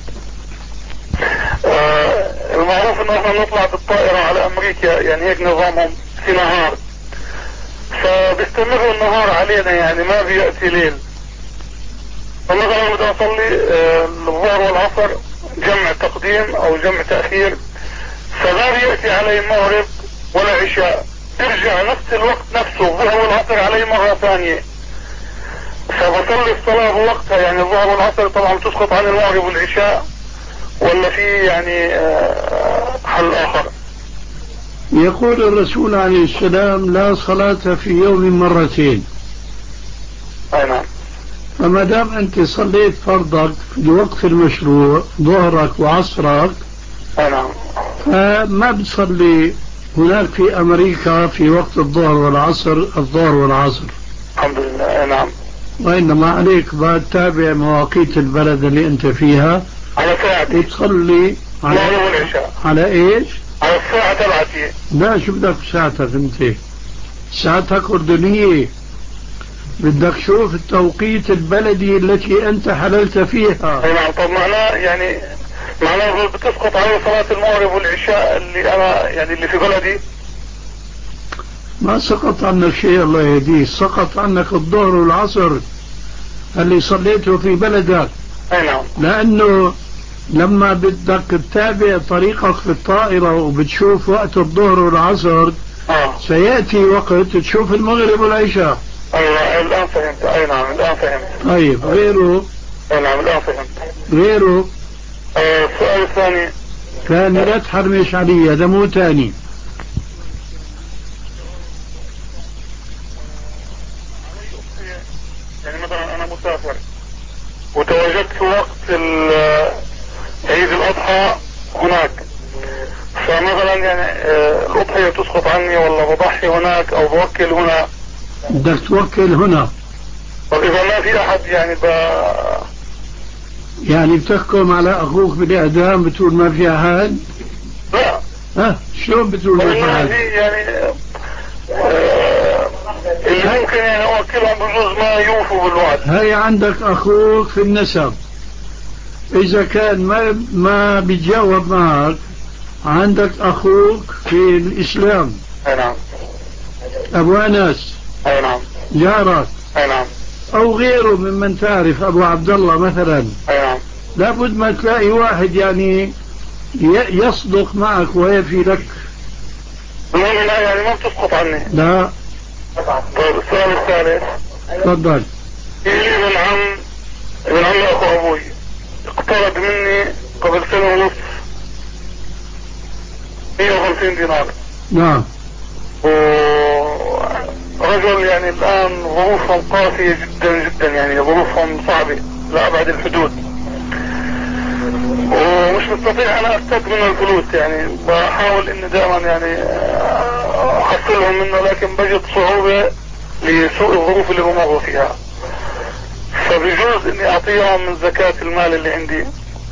آه المعروف أنه احنا نطلع بالطائرة على أمريكا، يعني هيك نظامهم في نهار، فبيستمر النهار علينا يعني ما بيأتي ليل. فمثلا بدي أصلي آه الظهر والعصر جمع تقديم أو جمع تأخير، فما بيأتي علي المغرب ولا عشاء، ترجع نفس الوقت نفسه الظهر والعصر علي مرة ثانية، فبصلي الصلاة بوقتها يعني الظهر والعصر طبعا تسقط عن المغرب والعشاء، ولا في يعني حل آخر؟ يقول الرسول عليه السلام لا صلاة في يوم مرتين. أي نعم. فما دام أنت صليت فرضك في الوقت المشروع ظهرك وعصرك، أي نعم، فما بتصلي هناك في أمريكا في وقت الظهر والعصر الظهر والعصر. الحمد لله. أي نعم. وإنما عليك بعد تتابع مواقيت البلد اللي أنت فيها على ساعتي وتصلي على, على, على إيش؟ على الساعة تبعتي. لا شو بدك ساعتك انت؟ ساعتك أردنية، بدك شوف التوقيت البلدي التي أنت حللت فيها. أي نعم. طب معناه يعني معناه بتسقط علي صلاة المغرب والعشاء اللي أنا يعني اللي في بلدي؟ ما سقط عنك شيء الله يهديه، سقط عنك الظهر والعصر اللي صليته في بلدك. أي نعم. لأنه لما بدك تتابع طريقك في الطائرة وبتشوف وقت الظهر والعصر آه. سيأتي وقت تشوف المغرب والعشاء. أيوة الآن فهمت. أي نعم الآن فهمت. طيب غيره؟ أي نعم الآن فهمت. غيره؟ آه السؤال الثاني. ثاني لا تحرمش علي، هذا مو ثاني. يعني مثلا أنا مسافر وتواجدت في وقت عيد الأضحى هناك، فمثلا يعني آه الأضحية تسقط عني ولا بضحي هناك أو بوكل هنا؟ بدك توكل هنا. طب إذا ما في أحد يعني ب... يعني بتحكم على أخوك بالإعدام بتقول ما في أحد؟ لا. ها شلون بتقول ما في أحد؟ يعني آه اللي ممكن يعني أوكلهم بجوز ما يوفوا بالوعد. هاي عندك أخوك في النسب، إذا كان ما ما بيتجاوب معك عندك أخوك في الإسلام. أي نعم. أبو أنس. أي نعم. جارك. أي نعم. أو غيره ممن تعرف، أبو عبد الله مثلا. أي نعم. لابد ما تلاقي واحد يعني يصدق معك ويفي لك. المهم يعني ما بتسقط عني. لا. طيب السؤال الثالث. تفضل. إلي ابن عم ابن عم أخو أبوي اقترض مني قبل سنة ونصف مئة وخمسين دينار. نعم. ورجل يعني الآن ظروفهم قاسية جدا جدا، يعني ظروفهم صعبة لأبعد الحدود، ومش مستطيع أنا أستد منه الفلوس، يعني بحاول إني دائما يعني أحصلهم منه، لكن بجد صعوبة لسوء الظروف اللي بمر فيها. فبيجوز إني أعطيهم من زكاة المال اللي عندي؟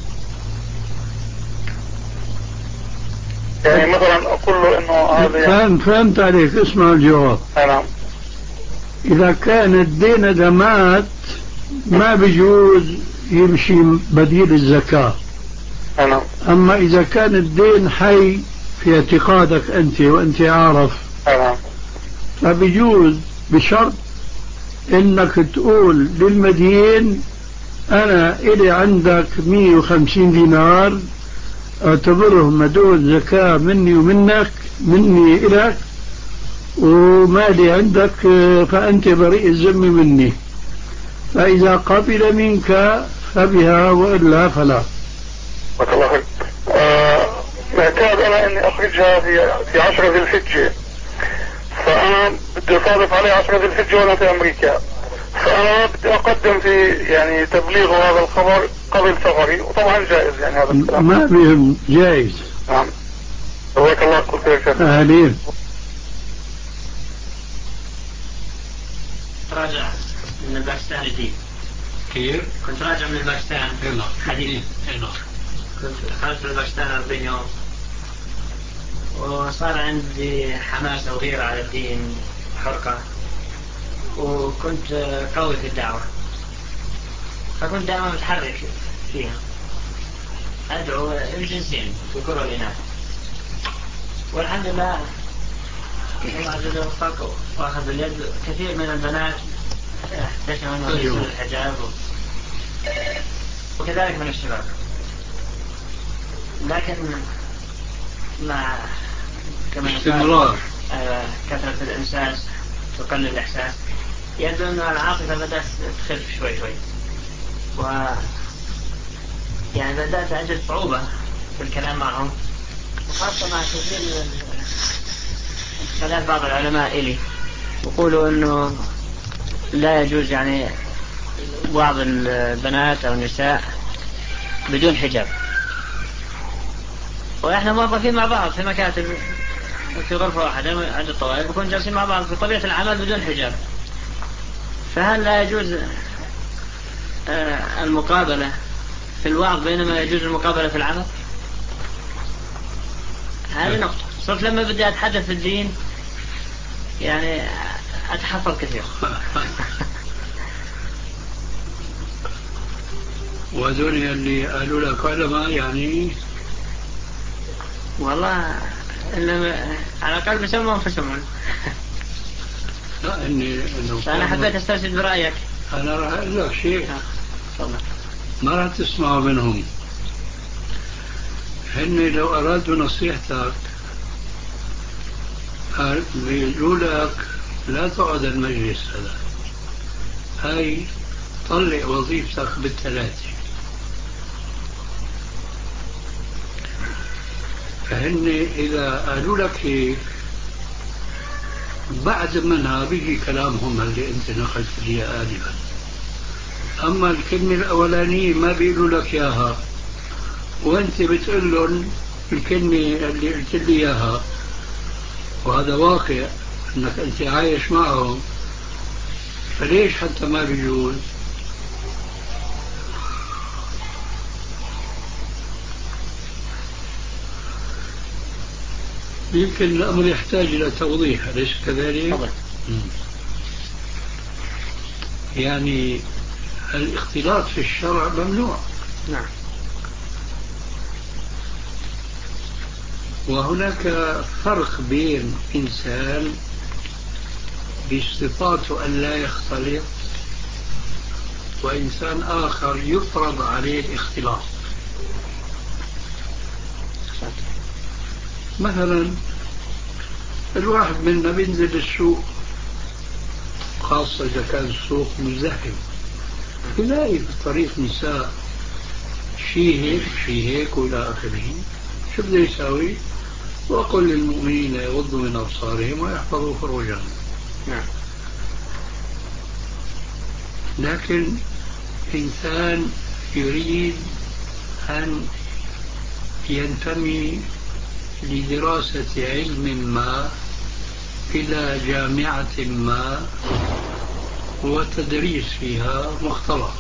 يعني مثلا أقول له إنه هذا يعني فهمت عليك. اسمع الجواب. نعم. إذا كان الدين ده مات ما بيجوز يمشي بديل الزكاة. نعم. أما إذا كان الدين حي في اعتقادك أنت وأنت عارف نعم. فبيجوز بشرط إنك تقول للمدين أنا إلي عندك مئة وخمسين دينار اعتبرهم هدول زكاة مني ومنك، مني إلك، ومالي عندك فأنت بريء الذمة مني، فإذا قبل منك فبها وإلا فلا. بارك الله فيك. آه معتاد أنا إني أخرجها في في عشرة ذي الحجة، فأنا بدي أصادف عليه عشرة ذي الحجة وأنا في أمريكا، فأنا بدي أقدم في يعني تبليغ هذا الخبر قبل سفري، وطبعا جائز يعني هذا الكلام. ما بهم جائز. نعم. جزاك الله كل خير شيخ. أهلين. راجع من الباكستان جديد. كيف؟ كنت راجع من الباكستان حديث. كنت خرجت من الباكستان أربعين يوم، وصار عندي حماسة وغيرة على الدين، حرقة، وكنت قوي في الدعوة، فكنت دائما متحرك فيها، أدعو الجنسين الذكور والإناث، والحمد لله الله عز وجل وفقه وأخذ باليد. كثير من البنات احتشموا من الحجاب وكذلك من الشباب، لكن مع كما استمرار كثرة الإنساس وقل الإحساس يبدو أن العاطفة بدأت تخف شوي شوي، و يعني بدأت أجد صعوبة في الكلام معهم، وخاصة مع كثير من كلام بعض العلماء إلي يقولوا أنه لا يجوز يعني بعض البنات أو النساء بدون حجاب، وإحنا موظفين مع بعض في مكاتب في غرفة واحدة عند الطوائف، نكون جالسين مع بعض في طبيعة العمل بدون حجاب، فهل لا يجوز المقابلة في الوعظ بينما يجوز المقابلة في العمل؟ هذه نقطة. صرت لما بدي أتحدث في الدين يعني أتحفظ كثير. وهذول اللي قالوا لك علماء يعني والله إنما على الأقل بسموا أنفسهم. لا إني إنه فأنا حبيت أسترشد برأيك. أنا راح أقول لك شيء تفضل. ما راح تسمعوا منهم. هن لو أرادوا نصيحتك بيقولوا لك لا تقعد المجلس هذا، هاي طلع وظيفتك بالثلاثة. فهن إذا قالوا لك هيك بعد منها بيجي كلامهم اللي أنت نقلت لي آنفا. أما الكلمة الأولانية ما بيقولوا لك إياها وأنت بتقول لهم الكلمة اللي قلت لي إياها، وهذا واقع أنك أنت عايش معهم، فليش حتى ما بيجوز؟ يمكن الأمر يحتاج إلى توضيح، أليس كذلك؟ طبعا. يعني الاختلاط في الشرع ممنوع. نعم. وهناك فرق بين إنسان بصفاته أن لا يختلط وإنسان آخر يفرض عليه الاختلاط. مثلا الواحد منا بينزل السوق، خاصة إذا كان السوق مزدحم، يلاقي في الطريق نساء شي هيك شي هيك وإلى آخره. شو بده يساوي؟ وقل للمؤمنين يغضوا من أبصارهم ويحفظوا فروجهم. نعم. لكن إنسان يريد أن ينتمي لدراسة علم ما إلى جامعة ما وتدريس فيها مختلط،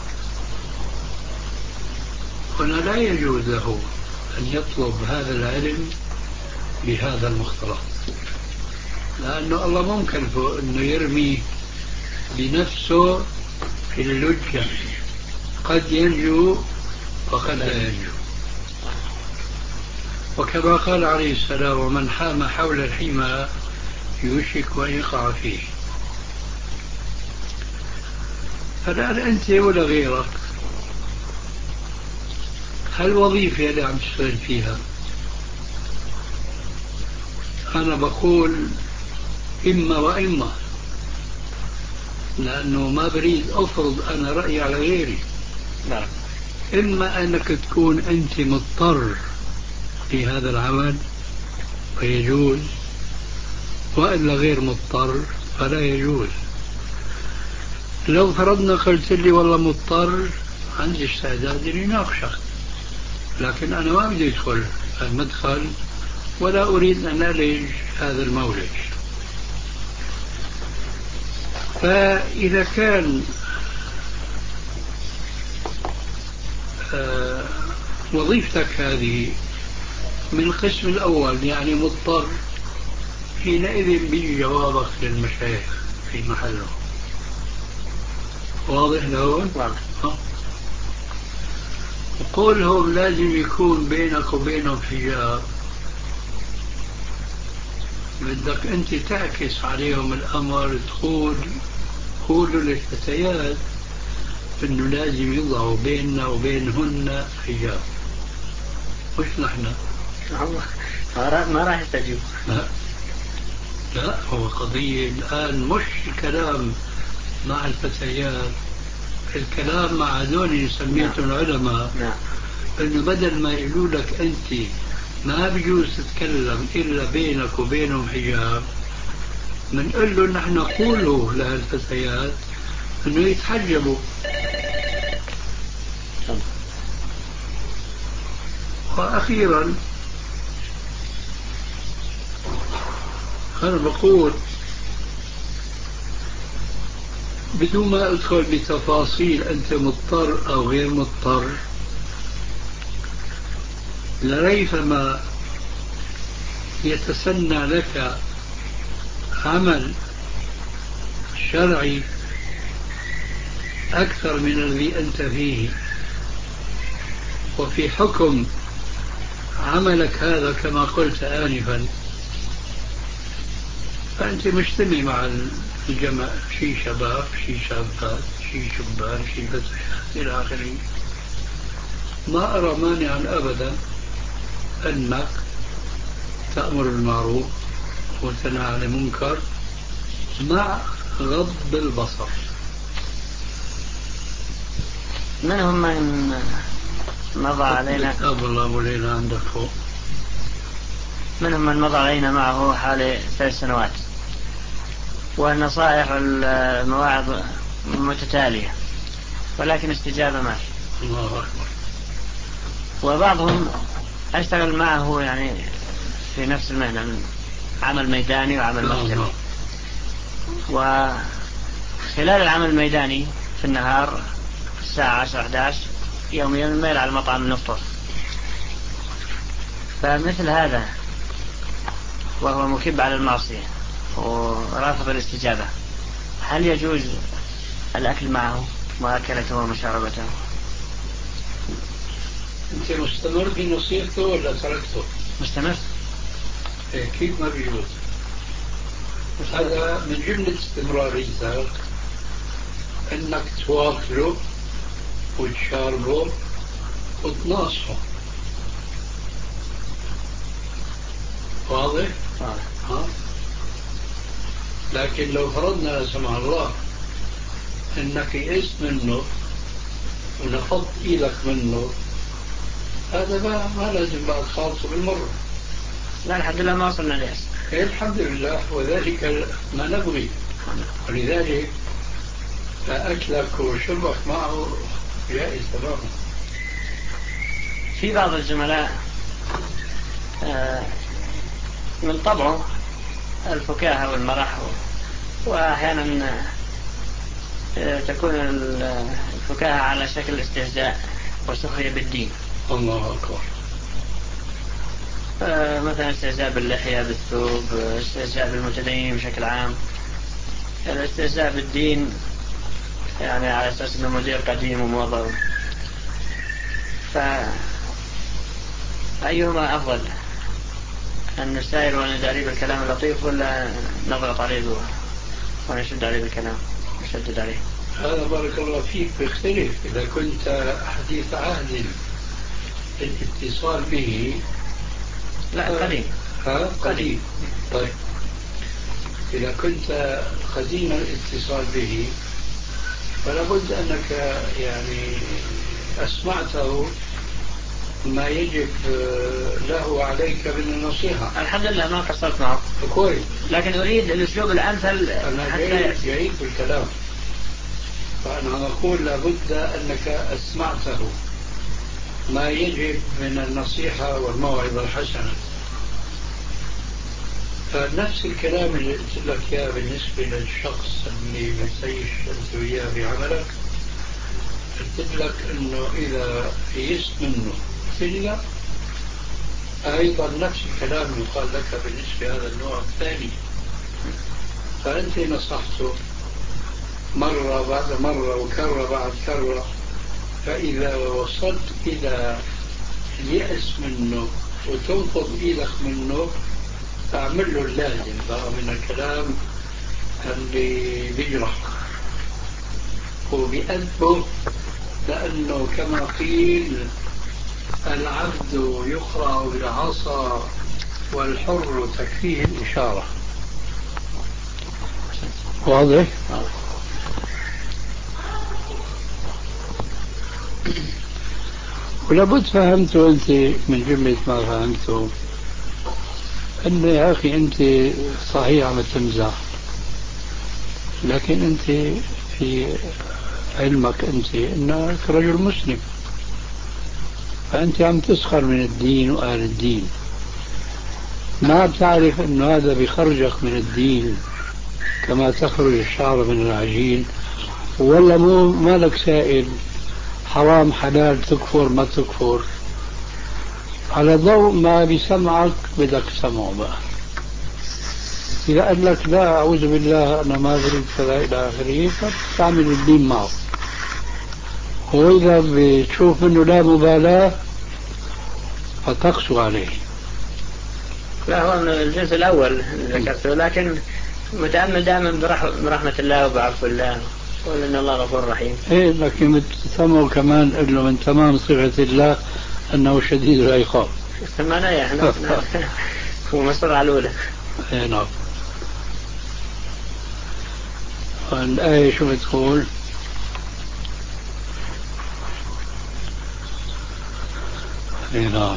هنا لا يجوز له أن يطلب هذا العلم بهذا المختلط، لأنه الله ممكن أنه يرمي بنفسه في اللجة، قد ينجو وقد لا ينجو. وكما قال عليه السلام: ومن حام حول الحمى يوشك أن يقع فيه. فالآن أنت ولا غيرك، هالوظيفة اللي عم تشتغل فيها، أنا بقول إما وإما، لأنه ما بريد أفرض أنا رأيي على غيري. نعم. إما أنك تكون أنت مضطر في هذا العمل فيجوز، وإلا غير مضطر فلا يجوز. لو فرضنا قلت لي والله مضطر، عندي استعداد لناقشك، لكن أنا ما بدي أدخل المدخل ولا أريد أن ألج هذا المولج. فإذا كان آه وظيفتك هذه من القسم الأول يعني مضطر، حينئذ بيجي جوابك للمشايخ في محله. واضح لهون؟ واضح. وقولهم لازم يكون بينك وبينهم حجاب، بدك أنت تعكس عليهم الأمر، تقول قولوا للفتيات إنه لازم يضعوا بيننا وبينهن حجاب، مش نحن. ما راح يستجيب. لا. لا، هو قضية الآن مش الكلام مع الفتيات، الكلام مع هذول نسميتهم العلماء. نعم. إنه بدل ما يقولوا لك أنت ما بيجوز تتكلم إلا بينك وبينهم حجاب، بنقول له نحن نقوله لهالفتيات إنه يتحجبوا. وأخيرا أنا بقول بدون ما أدخل بتفاصيل أنت مضطر أو غير مضطر، لريثما يتسنى لك عمل شرعي أكثر من الذي أنت فيه، وفي حكم عملك هذا كما قلت آنفا فأنت مجتمع مع الجمع، شي شباب شي شابات شي شبان شي فتيات إلى آخره. ما أرى مانعا أبدا أنك تأمر بالمعروف وتنهى عن المنكر مع غض البصر. منهم من مضى علينا الله أبو ليلى عندك فوق. منهم من مضى علينا معه حوالي ثلاث سنوات، والنصائح والمواعظ متتالية، ولكن استجابة ما في. الله أكبر. وبعضهم أشتغل معه يعني في نفس المهنة، عمل ميداني وعمل مكتبي، وخلال العمل الميداني في النهار الساعة عشرة إحدى عشر يوميا الميل على المطعم نفطر. فمثل هذا وهو مكب على المعصية ورافض الاستجابة، هل يجوز الأكل معه وأكلته ومشاربته؟ أنت مستمر في نصيحته ولا تركته؟ مستمر. إيه كيف ما بيجوز؟ هذا من جملة استمراريتك أنك تواصله وتشاربه وتناصحه. واضح؟ آه. ها؟ لكن لو فرضنا لا سمح الله أنك يئست منه ونفضت إيدك منه، هذا ما, ما لازم بعد خالصه بالمرة. لا الحمد لله ما وصلنا ليس. إيه الحمد لله، وذلك ما نبغي. ولذلك فأكلك وشربك معه جائز تماما. في بعض الزملاء من طبعه الفكاهة والمرح، وأحيانا تكون الفكاهة على شكل استهزاء وسخرية بالدين. الله أكبر. مثلا استهزاء باللحية بالثوب، استهزاء بالمتدين بشكل عام، الاستهزاء بالدين يعني على أساس أنه مدير قديم وموظف. فأيهما أفضل، أن نسائل ونداري بالكلام اللطيف ولا نضغط عليه ونشد عليه بالكلام نشدد عليه؟ هذا بارك الله فيك بيختلف. إذا كنت حديث عهد الاتصال به لا قديم. ها قديم. طيب إذا كنت قديم الاتصال به فلا بد أنك يعني أسمعته ما يجب له عليك من النصيحة. الحمد لله ما قصرت معه كويس، لكن أريد الأسلوب الأمثل. أنا جيد, جيد بالكلام. فأنا أقول لابد أنك أسمعته ما يجب من النصيحة والموعظة الحسنة. فنفس الكلام اللي قلت لك إياه بالنسبة للشخص اللي بتعيش أنت وياه في عملك، قلت لك إنه إذا يئست منه فيلا أيضا نفس الكلام يقال لك بالنسبة هذا النوع الثاني. فأنت نصحته مرة بعد مرة وكرة بعد كرة، فإذا وصلت إلى اليأس منه وتنقض إيدك منه فأعمل له اللازم بقى من الكلام اللي بيجرح وبيأدبه، لأنه كما قيل العبد يقرأ بالعصا والحر تكفيه الإشارة. واضح؟ ولابد فهمته أنت من جملة ما فهمته أن يا أخي أنت صحيح عم تمزح، لكن أنت في علمك أنت أنك رجل مسلم، فأنت عم تسخر من الدين وأهل الدين. ما بتعرف أن هذا بيخرجك من الدين كما تخرج الشعر من العجين، ولا مو مالك سائل حرام حلال تكفر ما تكفر. على ضوء ما بسمعك بدك تسمعه بقى. إذا قال لك لا أعوذ بالله أنا ما أريد كذا إلى آخره فتستعمل الدين معه. وإذا بتشوف منه لا مبالاة فتقسو عليه. لا هو الجزء الأول ذكرته، لكن متأمل دائما برحمة الله وبعفو الله قول إن الله غفور رحيم. إيه لكن تسمعه كمان إنه من تمام صفة الله أنه شديد العقاب. سمعنا يا إحنا هو مصر على الأولى. إيه نعم. الآية شو بتقول؟ إيه نعم.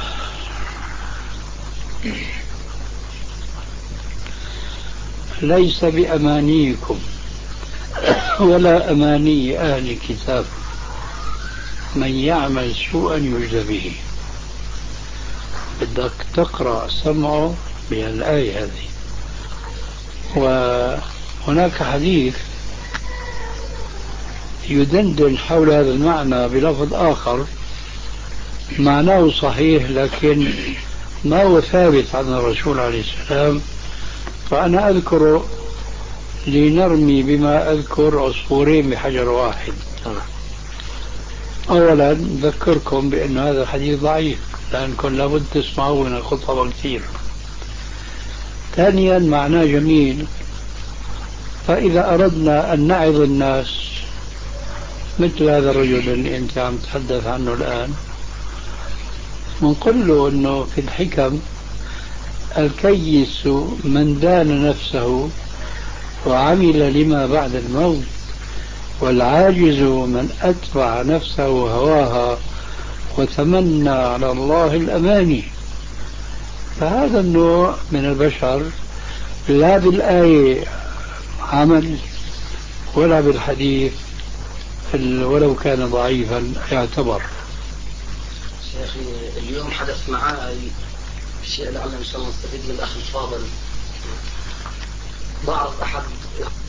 ليس بأمانيكم ولا أماني أهل الكتاب من يعمل سوءا يجزى به. بدك تقرأ سمعه بالآية هذه. وهناك حديث يدندن حول هذا المعنى بلفظ آخر معناه صحيح لكن ما هو ثابت عن الرسول عليه السلام، فأنا أذكر لنرمي بما أذكر عصفورين بحجر واحد. أولا أذكركم بأن هذا الحديث ضعيف لأنكم لابد تسمعوه من الخطبة كثير. ثانيا معناه جميل، فإذا أردنا أن نعظ الناس مثل هذا الرجل اللي أنت عم تتحدث عنه الآن ونقول له أنه في الحكم الكيس من دان نفسه وعمل لما بعد الموت، والعاجز من أتبع نفسه هواها وتمنى على الله الأماني. فهذا النوع من البشر لا بالآية عمل ولا بالحديث ولو كان ضعيفا يعتبر. شيخي اليوم حدث معي شيء لعل إن شاء الله نستفيد من الأخ الفاضل. بعض أحد